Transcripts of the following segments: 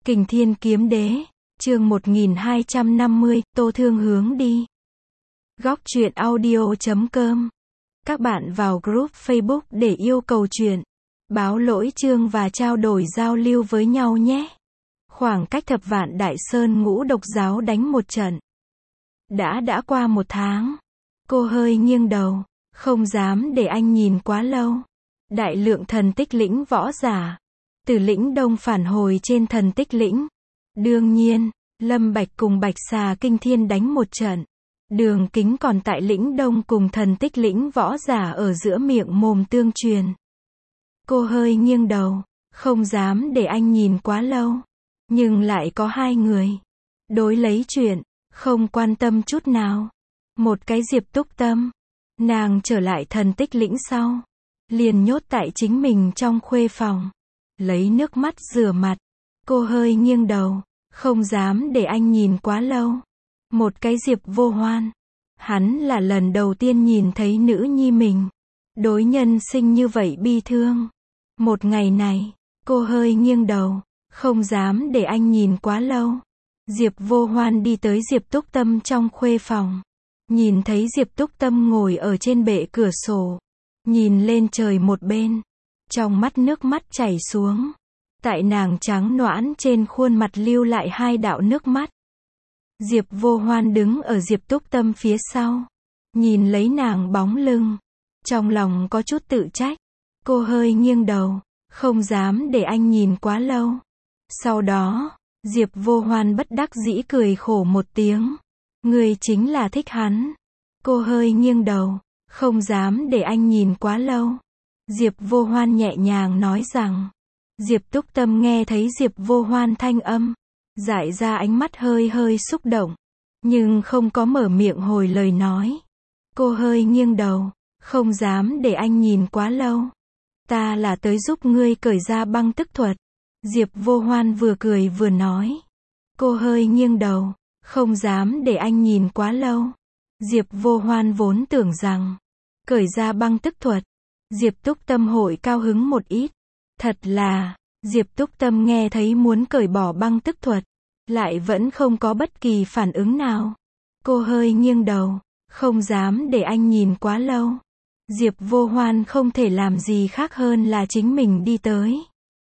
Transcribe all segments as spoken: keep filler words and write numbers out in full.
Kình Thiên Kiếm Đế, chương một nghìn hai trăm năm mươi, Tô Thương hướng đi. Góc truyện audio chấm com. Các bạn vào group Facebook để yêu cầu truyện, báo lỗi chương và trao đổi giao lưu với nhau nhé. Khoảng cách thập vạn đại sơn ngũ độc giáo đánh một trận. Đã đã qua một tháng. Cô hơi nghiêng đầu, không dám để anh nhìn quá lâu. Đại lượng thần tích lĩnh võ giả, từ lĩnh đông phản hồi trên thần tích lĩnh. Đương nhiên, Lâm Bạch cùng Bạch Xà Kinh Thiên đánh một trận. Đường Kính còn tại lĩnh đông cùng thần tích lĩnh võ giả ở giữa miệng mồm tương truyền. Cô hơi nghiêng đầu, không dám để anh nhìn quá lâu. Nhưng lại có hai người đối lấy chuyện, không quan tâm chút nào. Một cái Diệp Túc Tâm, nàng trở lại thần tích lĩnh sau, liền nhốt tại chính mình trong khuê phòng, lấy nước mắt rửa mặt. Cô hơi nghiêng đầu, không dám để anh nhìn quá lâu. Một cái Diệp Vô Hoan, hắn là lần đầu tiên nhìn thấy nữ nhi mình đối nhân sinh như vậy bi thương. Một ngày này, cô hơi nghiêng đầu, không dám để anh nhìn quá lâu. Diệp Vô Hoan đi tới Diệp Túc Tâm trong khuê phòng, nhìn thấy Diệp Túc Tâm ngồi ở trên bệ cửa sổ, nhìn lên trời một bên, trong mắt nước mắt chảy xuống. Tại nàng trắng nõn trên khuôn mặt lưu lại hai đạo nước mắt. Diệp Vô Hoan đứng ở Diệp Túc Tâm phía sau, nhìn lấy nàng bóng lưng, trong lòng có chút tự trách. Cô hơi nghiêng đầu, không dám để anh nhìn quá lâu. Sau đó, Diệp Vô Hoan bất đắc dĩ cười khổ một tiếng. Người chính là thích hắn. Cô hơi nghiêng đầu, không dám để anh nhìn quá lâu. Diệp Vô Hoan nhẹ nhàng nói rằng. Diệp Túc Tâm nghe thấy Diệp Vô Hoan thanh âm, dại ra ánh mắt hơi hơi xúc động, nhưng không có mở miệng hồi lời nói. Cô hơi nghiêng đầu, không dám để anh nhìn quá lâu. Ta là tới giúp ngươi cởi ra băng tức thuật. Diệp Vô Hoan vừa cười vừa nói. Cô hơi nghiêng đầu, không dám để anh nhìn quá lâu. Diệp Vô Hoan vốn tưởng rằng cởi ra băng tức thuật, Diệp Túc Tâm hội cao hứng một ít. Thật là, Diệp Túc Tâm nghe thấy muốn cởi bỏ băng tức thuật, lại vẫn không có bất kỳ phản ứng nào. Cô hơi nghiêng đầu, không dám để anh nhìn quá lâu. Diệp Vô Hoan không thể làm gì khác hơn là chính mình đi tới.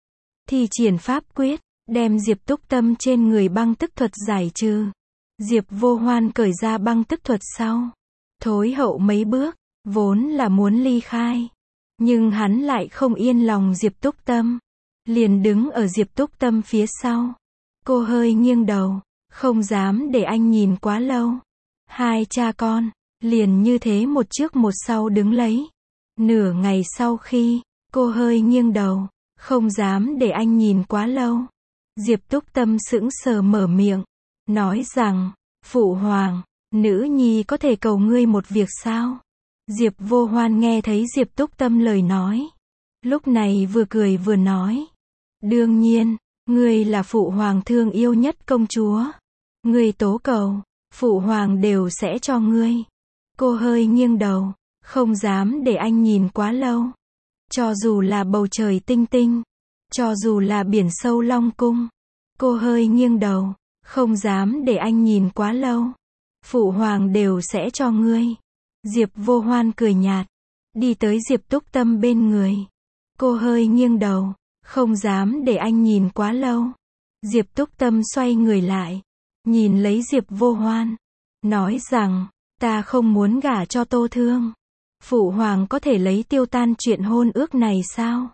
Thi triển pháp quyết, đem Diệp Túc Tâm trên người băng tức thuật giải trừ. Diệp Vô Hoan cởi ra băng tức thuật sau, thối hậu mấy bước, vốn là muốn ly khai. Nhưng hắn lại không yên lòng Diệp Túc Tâm, liền đứng ở Diệp Túc Tâm phía sau. Cô hơi nghiêng đầu, không dám để anh nhìn quá lâu. Hai cha con, liền như thế một trước một sau đứng lấy. Nửa ngày sau khi, cô hơi nghiêng đầu, không dám để anh nhìn quá lâu. Diệp Túc Tâm sững sờ mở miệng, nói rằng, Phụ Hoàng, nữ nhi có thể cầu ngươi một việc sao? Diệp Vô Hoan nghe thấy Diệp Túc Tâm lời nói, lúc này vừa cười vừa nói. Đương nhiên, ngươi là Phụ Hoàng thương yêu nhất công chúa. Ngươi tố cầu, Phụ Hoàng đều sẽ cho ngươi. Cô hơi nghiêng đầu, không dám để anh nhìn quá lâu. Cho dù là bầu trời tinh tinh, cho dù là biển sâu Long Cung, cô hơi nghiêng đầu, không dám để anh nhìn quá lâu. Phụ Hoàng đều sẽ cho ngươi. Diệp Vô Hoan cười nhạt, đi tới Diệp Túc Tâm bên người. Cô hơi nghiêng đầu, không dám để anh nhìn quá lâu. Diệp Túc Tâm xoay người lại, nhìn lấy Diệp Vô Hoan, nói rằng, ta không muốn gả cho Tô Thương. Phụ Hoàng có thể lấy tiêu tan chuyện hôn ước này sao?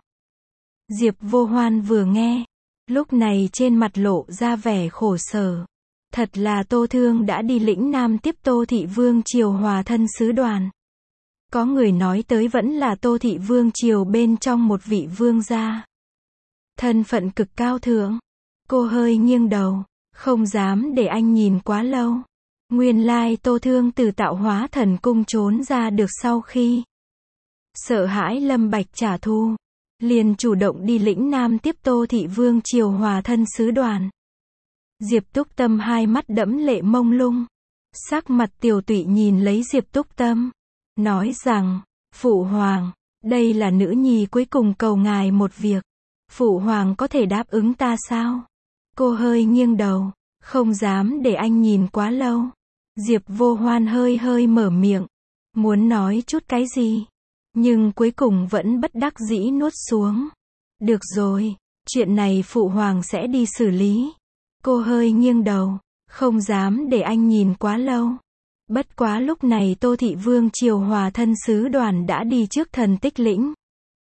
Diệp Vô Hoan vừa nghe, lúc này trên mặt lộ ra vẻ khổ sở. Thật là Tô Thương đã đi lĩnh Nam tiếp Tô Thị Vương triều hòa thân sứ đoàn. Có người nói tới vẫn là Tô Thị Vương triều bên trong một vị vương gia. Thân phận cực cao thượng. Cô hơi nghiêng đầu, không dám để anh nhìn quá lâu. Nguyên lai Tô Thương từ Tạo Hóa Thần Cung trốn ra được sau khi sợ hãi Lâm Bạch trả thù, liền chủ động đi lĩnh Nam tiếp Tô Thị Vương triều hòa thân sứ đoàn. Diệp Túc Tâm hai mắt đẫm lệ mông lung, sắc mặt tiều tụy nhìn lấy Diệp Túc Tâm, nói rằng, Phụ Hoàng, đây là nữ nhi cuối cùng cầu ngài một việc. Phụ Hoàng có thể đáp ứng ta sao? Cô hơi nghiêng đầu, không dám để anh nhìn quá lâu. Diệp Vô Hoan hơi hơi mở miệng, muốn nói chút cái gì, nhưng cuối cùng vẫn bất đắc dĩ nuốt xuống. Được rồi, chuyện này phụ hoàng sẽ đi xử lý. Cô hơi nghiêng đầu, không dám để anh nhìn quá lâu. Bất quá lúc này Tô Thị Vương triều hòa thân sứ đoàn đã đi trước Thần Tích Lĩnh.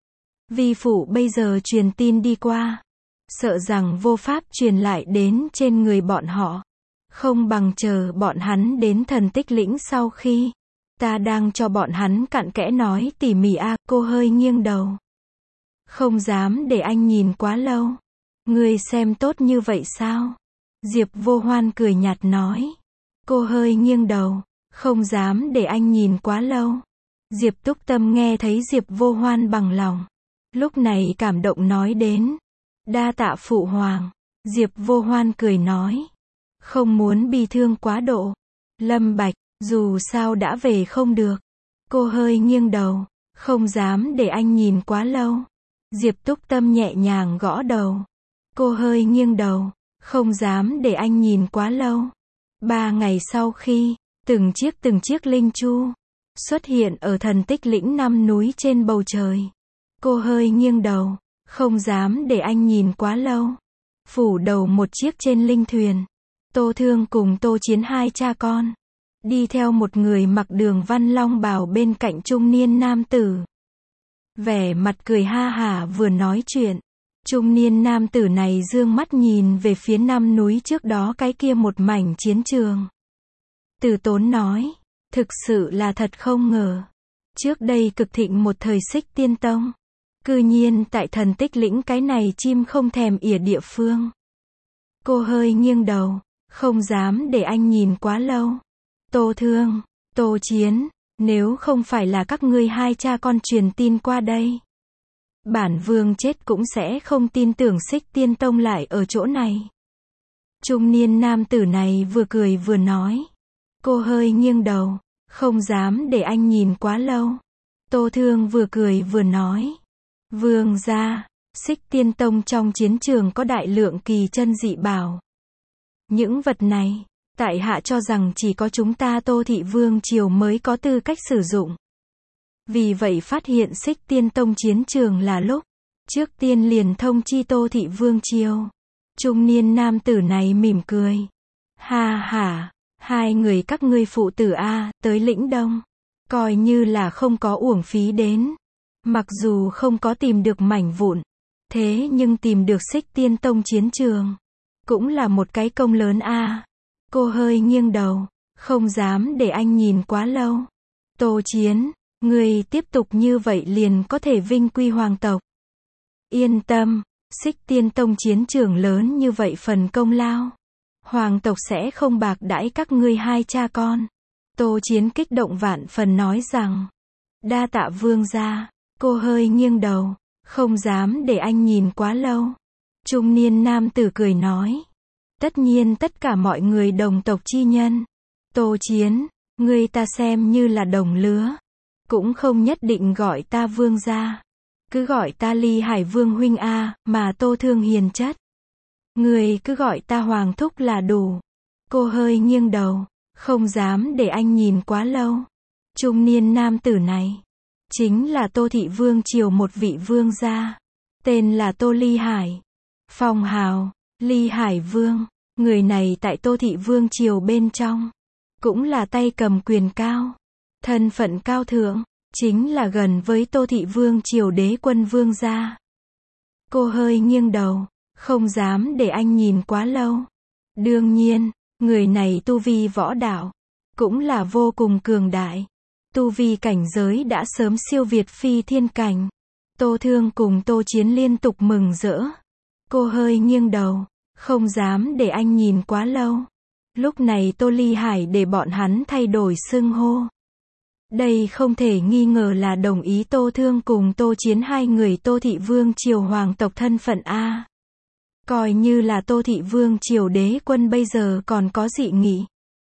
Vi phụ bây giờ truyền tin đi qua, sợ rằng vô pháp truyền lại đến trên người bọn họ. Không bằng chờ bọn hắn đến Thần Tích Lĩnh sau khi ta đang cho bọn hắn cặn kẽ nói tỉ mỉ a. À, cô hơi nghiêng đầu. Không dám để anh nhìn quá lâu. Ngươi xem tốt như vậy sao? Diệp Vô Hoan cười nhạt nói. Cô hơi nghiêng đầu, không dám để anh nhìn quá lâu. Diệp Túc Tâm nghe thấy Diệp Vô Hoan bằng lòng, lúc này cảm động nói đến. Đa tạ phụ hoàng. Diệp Vô Hoan cười nói. Không muốn bi thương quá độ. Lâm Bạch, dù sao đã về không được. Cô hơi nghiêng đầu, không dám để anh nhìn quá lâu. Diệp Túc Tâm nhẹ nhàng gõ đầu. Cô hơi nghiêng đầu, không dám để anh nhìn quá lâu. Ba ngày sau khi, từng chiếc từng chiếc linh chu xuất hiện ở Thần Tích Lĩnh năm núi trên bầu trời. Cô hơi nghiêng đầu, không dám để anh nhìn quá lâu. Phủ đầu một chiếc trên linh thuyền, Tô Thương cùng Tô Chiến hai cha con, đi theo một người mặc Đường Văn Long bào bên cạnh trung niên nam tử. Vẻ mặt cười ha hả vừa nói chuyện. Trung niên nam tử này dương mắt nhìn về phía năm núi trước đó cái kia một mảnh chiến trường. Từ Tốn nói, thực sự là thật không ngờ. Trước đây cực thịnh một thời Xích Tiên Tông, cư nhiên tại Thần Tích Lĩnh cái này chim không thèm ỉa địa phương. Cô hơi nghiêng đầu, không dám để anh nhìn quá lâu. Tô Thương, Tô Chiến, nếu không phải là các ngươi hai cha con truyền tin qua đây, bản vương chết cũng sẽ không tin tưởng Xích Tiên Tông lại ở chỗ này. Trung niên nam tử này vừa cười vừa nói. Cô hơi nghiêng đầu, không dám để anh nhìn quá lâu. Tô Thương vừa cười vừa nói. Vương gia, Xích Tiên Tông trong chiến trường có đại lượng kỳ chân dị bảo. Những vật này, tại hạ cho rằng chỉ có chúng ta Tô Thị Vương triều mới có tư cách sử dụng. Vì vậy phát hiện Xích Tiên Tông chiến trường là lúc, trước tiên liền thông chi Tô Thị Vương triều. Trung niên nam tử này mỉm cười. Ha ha, hai người các ngươi phụ tử a, tới Lĩnh Đông, coi như là không có uổng phí đến. Mặc dù không có tìm được mảnh vụn, thế nhưng tìm được Xích Tiên Tông chiến trường, cũng là một cái công lớn a. Cô hơi nghiêng đầu, không dám để anh nhìn quá lâu. Tô Chiến, người tiếp tục như vậy liền có thể vinh quy hoàng tộc. Yên tâm, Xích Tiên Tông chiến trường lớn như vậy phần công lao, hoàng tộc sẽ không bạc đãi các ngươi hai cha con. Tô Chiến kích động vạn phần nói rằng. Đa tạ vương gia. Cô hơi nghiêng đầu, không dám để anh nhìn quá lâu. Trung niên nam tử cười nói. Tất nhiên tất cả mọi người đồng tộc chi nhân. Tô Chiến, ngươi ta xem như là đồng lứa, cũng không nhất định gọi ta vương gia. Cứ gọi ta Ly Hải Vương huynh a, mà Tô Thương hiền chất. Ngươi cứ gọi ta hoàng thúc là đủ. Cô hơi nghiêng đầu, không dám để anh nhìn quá lâu. Trung niên nam tử này, chính là Tô Thị Vương triều một vị vương gia, tên là Tô Ly Hải. Phong hào, Ly Hải Vương, người này tại Tô Thị Vương triều bên trong, cũng là tay cầm quyền cao, thân phận cao thượng, chính là gần với Tô Thị Vương triều đế quân vương gia. Cô hơi nghiêng đầu, không dám để anh nhìn quá lâu. Đương nhiên, người này tu vi võ đạo, cũng là vô cùng cường đại. Tu vi cảnh giới đã sớm siêu việt phi thiên cảnh. Tô Thương cùng Tô Chiến liên tục mừng rỡ. Cô hơi nghiêng đầu, không dám để anh nhìn quá lâu. Lúc này Tô Ly Hải để bọn hắn thay đổi xưng hô. Đây không thể nghi ngờ là đồng ý Tô Thương cùng Tô Chiến hai người Tô Thị Vương triều hoàng tộc thân phận a. Coi như là Tô Thị Vương triều đế quân bây giờ còn có dị nghị.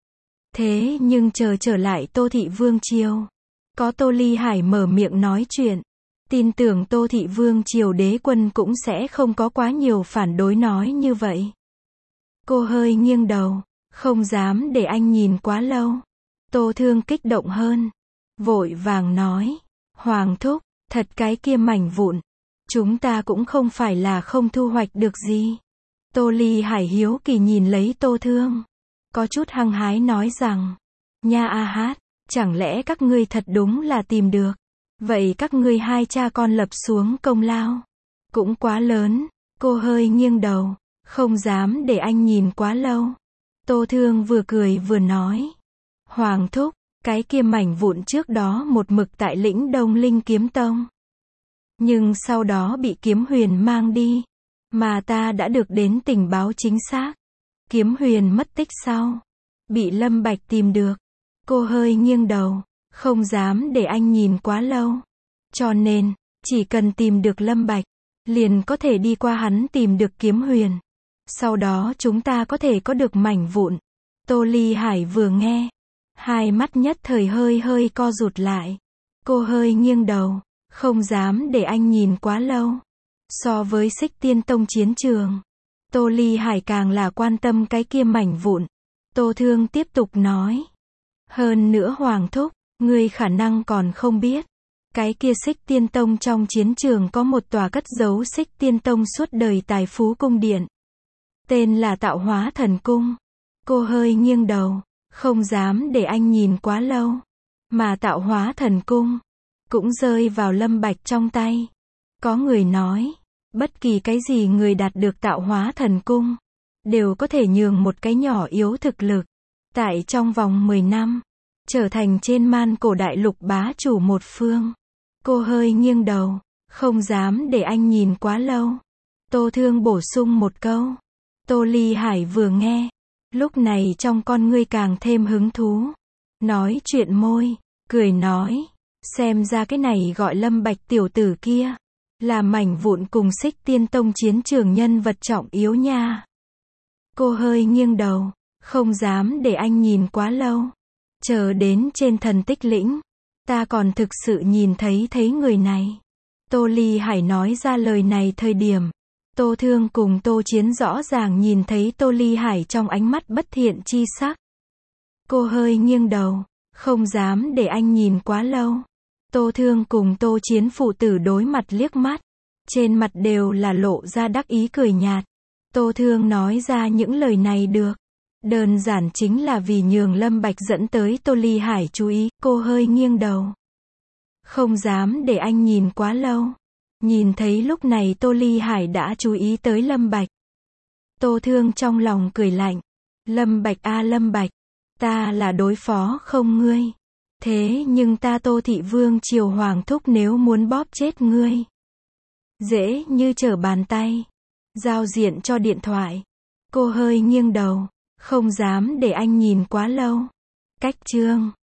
Thế nhưng chờ trở lại Tô Thị Vương triều, có Tô Ly Hải mở miệng nói chuyện, tin tưởng Tô Thị Vương triều đế quân cũng sẽ không có quá nhiều phản đối nói như vậy. Cô hơi nghiêng đầu, không dám để anh nhìn quá lâu. Tô Thương kích động hơn, vội vàng nói, Hoàng thúc, thật cái kia mảnh vụn, chúng ta cũng không phải là không thu hoạch được gì. Tô Ly Hải hiếu kỳ nhìn lấy Tô Thương, có chút hăng hái nói rằng, nha a hát, chẳng lẽ các ngươi thật đúng là tìm được, vậy các ngươi hai cha con lập xuống công lao, cũng quá lớn. Cô hơi nghiêng đầu, không dám để anh nhìn quá lâu. Tô Thương vừa cười vừa nói, Hoàng thúc, cái kia mảnh vụn trước đó một mực tại Lĩnh Đông Linh Kiếm Tông, nhưng sau đó bị Kiếm Huyền mang đi, mà ta đã được đến tình báo chính xác. Kiếm Huyền mất tích sau, bị Lâm Bạch tìm được. Cô hơi nghiêng đầu, không dám để anh nhìn quá lâu. Cho nên, chỉ cần tìm được Lâm Bạch, liền có thể đi qua hắn tìm được Kiếm Huyền. Sau đó chúng ta có thể có được mảnh vụn. Tô Ly Hải vừa nghe, hai mắt nhất thời hơi hơi co rụt lại. Cô hơi nghiêng đầu, không dám để anh nhìn quá lâu. So với Xích Tiên Tông chiến trường, Tô Ly Hải càng là quan tâm cái kia mảnh vụn. Tô Thương tiếp tục nói, hơn nữa Hoàng thúc, ngươi khả năng còn không biết, cái kia Xích Tiên Tông trong chiến trường có một tòa cất giấu Xích Tiên Tông suốt đời tài phú cung điện, tên là Tạo Hóa Thần Cung. Cô hơi nghiêng đầu, không dám để anh nhìn quá lâu. Mà Tạo Hóa Thần Cung cũng rơi vào Lâm Bạch trong tay. Có người nói, bất kỳ cái gì người đạt được Tạo Hóa Thần Cung, đều có thể nhường một cái nhỏ yếu thực lực, tại trong vòng mười năm, trở thành trên man cổ đại lục bá chủ một phương. Cô hơi nghiêng đầu, không dám để anh nhìn quá lâu. Tô Thương bổ sung một câu. Tô Ly Hải vừa nghe, lúc này trong con ngươi càng thêm hứng thú. Nói chuyện môi, cười nói, xem ra cái này gọi Lâm Bạch tiểu tử kia, là mảnh vụn cùng Xích Tiên Tông chiến trường nhân vật trọng yếu nha. Cô hơi nghiêng đầu, không dám để anh nhìn quá lâu. Chờ đến trên Thần Tích Lĩnh, ta còn thực sự nhìn thấy thấy người này. Tô Ly Hải nói ra lời này thời điểm, Tô Thương cùng Tô Chiến rõ ràng nhìn thấy Tô Ly Hải trong ánh mắt bất thiện chi sắc. Cô hơi nghiêng đầu, không dám để anh nhìn quá lâu. Tô Thương cùng Tô Chiến phụ tử đối mặt liếc mắt, trên mặt đều là lộ ra đắc ý cười nhạt. Tô Thương nói ra những lời này được, đơn giản chính là vì nhường Lâm Bạch dẫn tới Tô Ly Hải chú ý. Cô hơi nghiêng đầu, không dám để anh nhìn quá lâu. Nhìn thấy lúc này Tô Ly Hải đã chú ý tới Lâm Bạch, Tô Thương trong lòng cười lạnh. Lâm Bạch a Lâm Bạch, ta là đối phó không ngươi. Thế nhưng ta Tô Thị Vương triều Hoàng thúc nếu muốn bóp chết ngươi, dễ như trở bàn tay. Giao diện cho điện thoại. Cô hơi nghiêng đầu, không dám để anh nhìn quá lâu. Cách chương